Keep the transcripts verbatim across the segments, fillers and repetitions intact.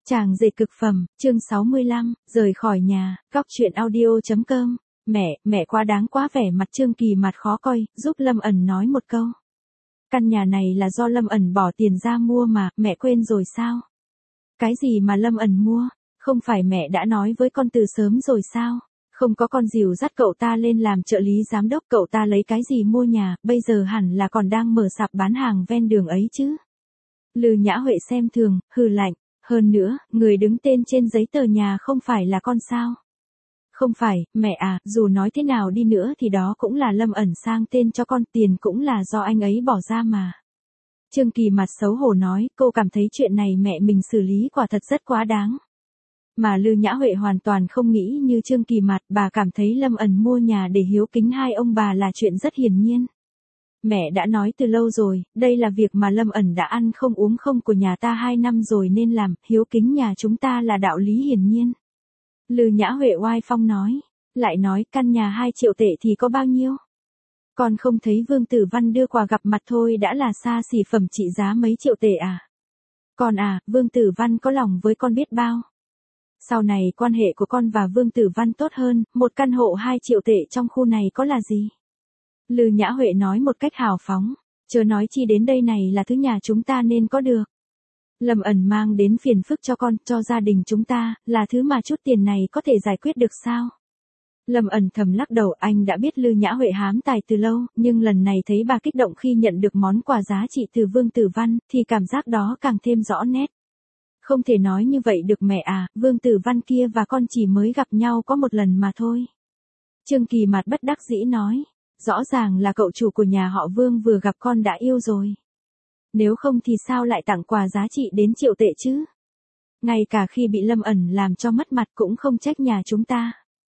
Chàng dệt cực phẩm, chương sáu mươi lăm, rời khỏi nhà, góc truyện audio.com. Mẹ, mẹ quá đáng quá, vẻ mặt Trương Kỳ mặt khó coi, giúp Lâm ẩn nói một câu. Căn nhà này là do Lâm ẩn bỏ tiền ra mua mà, mẹ quên rồi sao? Cái gì mà Lâm ẩn mua? Không phải mẹ đã nói với con từ sớm rồi sao? Không có con dìu dắt cậu ta lên làm trợ lý giám đốc, cậu ta lấy cái gì mua nhà, bây giờ hẳn là còn đang mở sạp bán hàng ven đường ấy chứ. Lư Nhã Huệ xem thường, hừ lạnh. Hơn nữa, người đứng tên trên giấy tờ nhà không phải là con sao? Không phải, mẹ à, dù nói thế nào đi nữa thì đó cũng là Lâm ẩn sang tên cho con, tiền cũng là do anh ấy bỏ ra mà. Trương Kỳ mặt xấu hổ nói, cô cảm thấy chuyện này mẹ mình xử lý quả thật rất quá đáng. Mà Lư Nhã Huệ hoàn toàn không nghĩ như Trương Kỳ mặt, bà cảm thấy Lâm ẩn mua nhà để hiếu kính hai ông bà là chuyện rất hiển nhiên. Mẹ đã nói từ lâu rồi, đây là việc mà Lâm ẩn đã ăn không uống không của nhà ta hai năm rồi nên làm, hiếu kính nhà chúng ta là đạo lý hiển nhiên. Lư Nhã Huệ oai phong nói, lại nói căn nhà hai triệu tệ thì có bao nhiêu? Con không thấy Vương Tử Văn đưa quà gặp mặt thôi đã là xa xỉ phẩm trị giá mấy triệu tệ à? Con à, Vương Tử Văn có lòng với con biết bao. Sau này quan hệ của con và Vương Tử Văn tốt hơn, một căn hộ hai triệu tệ trong khu này có là gì? Lư Nhã Huệ nói một cách hào phóng, chớ nói chi đến đây này là thứ nhà chúng ta nên có được. Lâm ẩn mang đến phiền phức cho con, cho gia đình chúng ta, là thứ mà chút tiền này có thể giải quyết được sao? Lâm ẩn thầm lắc đầu, anh đã biết Lư Nhã Huệ hám tài từ lâu, nhưng lần này thấy bà kích động khi nhận được món quà giá trị từ Vương Tử Văn, thì cảm giác đó càng thêm rõ nét. Không thể nói như vậy được mẹ à, Vương Tử Văn kia và con chỉ mới gặp nhau có một lần mà thôi. Trương Kỳ mặt bất đắc dĩ nói. Rõ ràng là cậu chủ của nhà họ Vương vừa gặp con đã yêu rồi. Nếu không thì sao lại tặng quà giá trị đến triệu tệ chứ? Ngay cả khi bị Lâm ẩn làm cho mất mặt cũng không trách nhà chúng ta.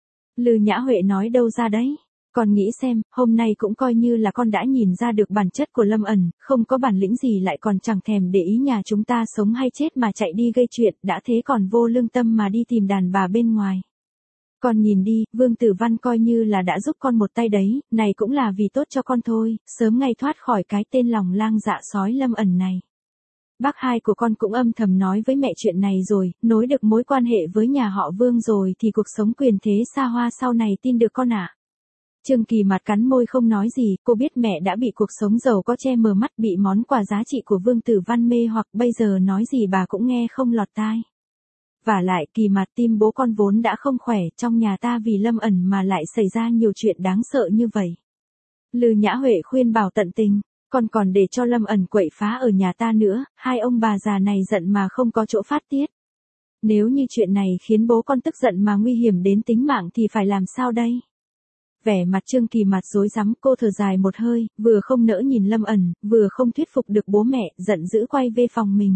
Lư Nhã Huệ nói đâu ra đấy? Con nghĩ xem, hôm nay cũng coi như là con đã nhìn ra được bản chất của Lâm ẩn, không có bản lĩnh gì lại còn chẳng thèm để ý nhà chúng ta sống hay chết mà chạy đi gây chuyện, đã thế còn vô lương tâm mà đi tìm đàn bà bên ngoài. Con nhìn đi, Vương Tử Văn coi như là đã giúp con một tay đấy, này cũng là vì tốt cho con thôi, sớm ngày thoát khỏi cái tên lòng lang dạ sói Lâm ẩn này. Bác hai của con cũng âm thầm nói với mẹ chuyện này rồi, nối được mối quan hệ với nhà họ Vương rồi thì cuộc sống quyền thế xa hoa sau này tin được con ạ. À? Trương Kỳ mặt cắn môi không nói gì, cô biết mẹ đã bị cuộc sống giàu có che mờ mắt, bị món quà giá trị của Vương Tử Văn mê hoặc, bây giờ nói gì bà cũng nghe không lọt tai. Vả lại Kỳ mặt, tim bố con vốn đã không khỏe, trong nhà ta vì Lâm ẩn mà lại xảy ra nhiều chuyện đáng sợ như vậy. Lư Nhã Huệ khuyên bảo tận tình, con còn để cho Lâm ẩn quậy phá ở nhà ta nữa, hai ông bà già này giận mà không có chỗ phát tiết. Nếu như chuyện này khiến bố con tức giận mà nguy hiểm đến tính mạng thì phải làm sao đây? Vẻ mặt Trương Kỳ mặt rối rắm, cô thở dài một hơi, vừa không nỡ nhìn Lâm ẩn, vừa không thuyết phục được bố mẹ, giận dữ quay về phòng mình.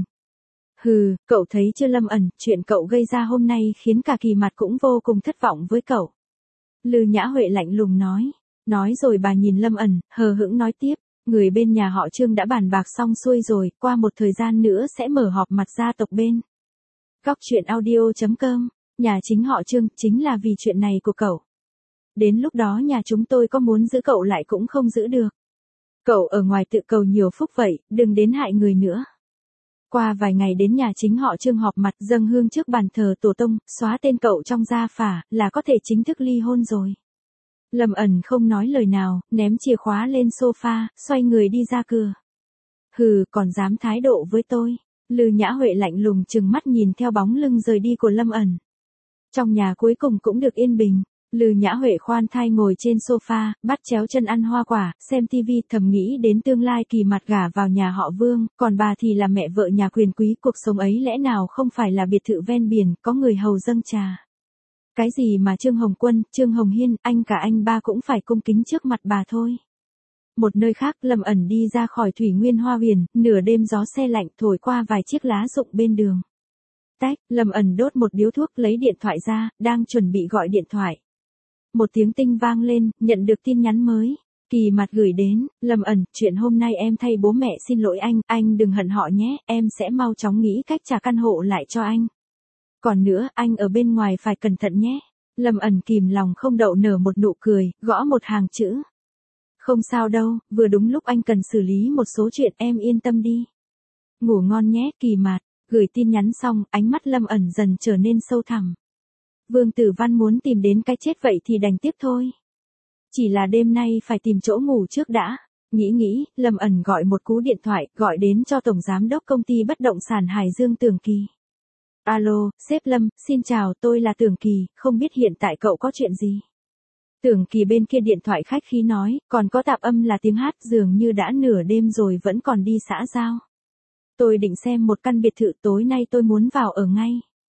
Hừ, cậu thấy chưa Lâm ẩn, chuyện cậu gây ra hôm nay khiến cả Kỳ mặt cũng vô cùng thất vọng với cậu. Lư Nhã Huệ lạnh lùng nói. Nói rồi bà nhìn Lâm ẩn, hờ hững nói tiếp, người bên nhà họ Trương đã bàn bạc xong xuôi rồi, qua một thời gian nữa sẽ mở họp mặt gia tộc bên. Góc truyện audio.com, nhà chính họ Trương, chính là vì chuyện này của cậu. Đến lúc đó nhà chúng tôi có muốn giữ cậu lại cũng không giữ được. Cậu ở ngoài tự cầu nhiều phúc vậy, đừng đến hại người nữa. Qua vài ngày đến nhà chính họ Trương họp mặt, dâng hương trước bàn thờ tổ tông, xóa tên cậu trong gia phả, là có thể chính thức ly hôn rồi. Lâm ẩn không nói lời nào, ném chìa khóa lên sofa, xoay người đi ra cửa. Hừ, còn dám thái độ với tôi. Lư Nhã Huệ lạnh lùng trừng mắt nhìn theo bóng lưng rời đi của Lâm ẩn. Trong nhà cuối cùng cũng được yên bình. Lư Nhã Huệ khoan thai ngồi trên sofa, bắt chéo chân ăn hoa quả, xem tivi, thầm nghĩ đến tương lai Kỳ mặt gả vào nhà họ Vương, còn bà thì là mẹ vợ nhà quyền quý, cuộc sống ấy lẽ nào không phải là biệt thự ven biển, có người hầu dâng trà. Cái gì mà Trương Hồng Quân, Trương Hồng Hiên, anh cả anh ba cũng phải cung kính trước mặt bà thôi. Một nơi khác, Lâm ẩn đi ra khỏi Thủy Nguyên Hoa Huyền, nửa đêm gió se lạnh thổi qua vài chiếc lá rụng bên đường. Tách, Lâm ẩn đốt một điếu thuốc, lấy điện thoại ra, đang chuẩn bị gọi điện thoại. Một tiếng tinh vang lên, nhận được tin nhắn mới. Kỳ mặt gửi đến, Lâm ẩn, chuyện hôm nay em thay bố mẹ xin lỗi anh, anh đừng hận họ nhé, em sẽ mau chóng nghĩ cách trả căn hộ lại cho anh. Còn nữa, anh ở bên ngoài phải cẩn thận nhé. Lâm ẩn kìm lòng không đậu nở một nụ cười, gõ một hàng chữ. Không sao đâu, vừa đúng lúc anh cần xử lý một số chuyện, em yên tâm đi. Ngủ ngon nhé, Kỳ mặt. Gửi tin nhắn xong, ánh mắt Lâm ẩn dần trở nên sâu thẳm. Vương Tử Văn muốn tìm đến cái chết vậy thì đành tiếp thôi. Chỉ là đêm nay phải tìm chỗ ngủ trước đã. Nghĩ nghĩ, Lâm ẩn gọi một cú điện thoại, gọi đến cho Tổng Giám đốc Công ty Bất động sản Hải Dương Tưởng Kỳ. Alo, sếp Lâm, xin chào, tôi là Tưởng Kỳ, không biết hiện tại cậu có chuyện gì? Tưởng Kỳ bên kia điện thoại khách khí nói, còn có tạp âm là tiếng hát, dường như đã nửa đêm rồi vẫn còn đi xã giao. Tôi định xem một căn biệt thự, tối nay tôi muốn vào ở ngay.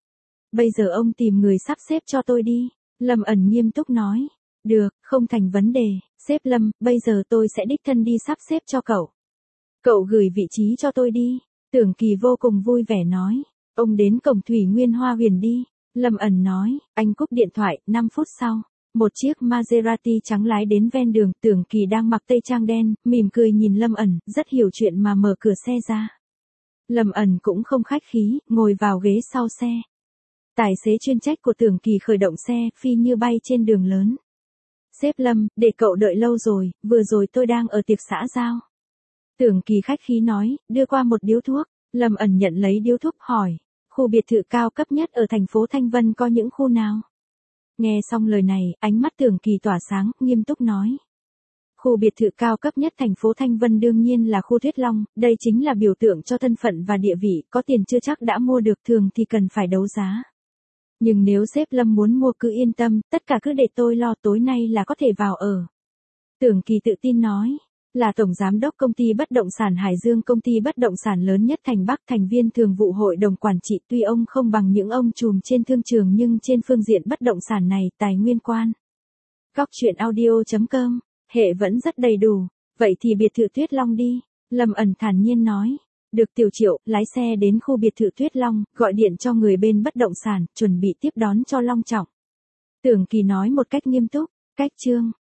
Bây giờ ông tìm người sắp xếp cho tôi đi. Lâm ẩn nghiêm túc nói. Được, không thành vấn đề, sếp Lâm, bây giờ tôi sẽ đích thân đi sắp xếp cho cậu. Cậu gửi vị trí cho tôi đi. Tưởng Kỳ vô cùng vui vẻ nói. Ông đến cổng Thủy Nguyên Hoa Huyền đi. Lâm ẩn nói, anh cúp điện thoại, năm phút sau. Một chiếc Maserati trắng lái đến ven đường, Tưởng Kỳ đang mặc tây trang đen, mỉm cười nhìn Lâm ẩn, rất hiểu chuyện mà mở cửa xe ra. Lâm ẩn cũng không khách khí, ngồi vào ghế sau xe. Tài xế chuyên trách của Tưởng Kỳ khởi động xe, phi như bay trên đường lớn. Sếp Lâm, để cậu đợi lâu rồi, vừa rồi tôi đang ở tiệc xã giao. Tưởng Kỳ khách khí nói, đưa qua một điếu thuốc. Lâm ẩn nhận lấy điếu thuốc hỏi, khu biệt thự cao cấp nhất ở thành phố Thanh Vân có những khu nào? Nghe xong lời này, ánh mắt Tưởng Kỳ tỏa sáng, nghiêm túc nói. Khu biệt thự cao cấp nhất thành phố Thanh Vân đương nhiên là khu Thuyết Long, đây chính là biểu tượng cho thân phận và địa vị, có tiền chưa chắc đã mua được, thường thì cần phải đấu giá. Nhưng nếu sếp Lâm muốn mua cứ yên tâm, tất cả cứ để tôi lo, tối nay là có thể vào ở. Tưởng Kỳ tự tin nói, là Tổng Giám đốc Công ty Bất động sản Hải Dương, công ty bất động sản lớn nhất thành Bắc, thành viên thường vụ hội đồng quản trị, tuy ông không bằng những ông trùm trên thương trường nhưng trên phương diện bất động sản này, tài nguyên quan. Góc truyện audio chấm com, hệ vẫn rất đầy đủ, vậy thì biệt thự Tuyết Long đi, Lâm ẩn thản nhiên nói. Được Tiểu Triệu, lái xe đến khu biệt thự Tuyết Long, gọi điện cho người bên bất động sản, chuẩn bị tiếp đón cho long trọng. Tưởng Kỳ nói một cách nghiêm túc, cách chương.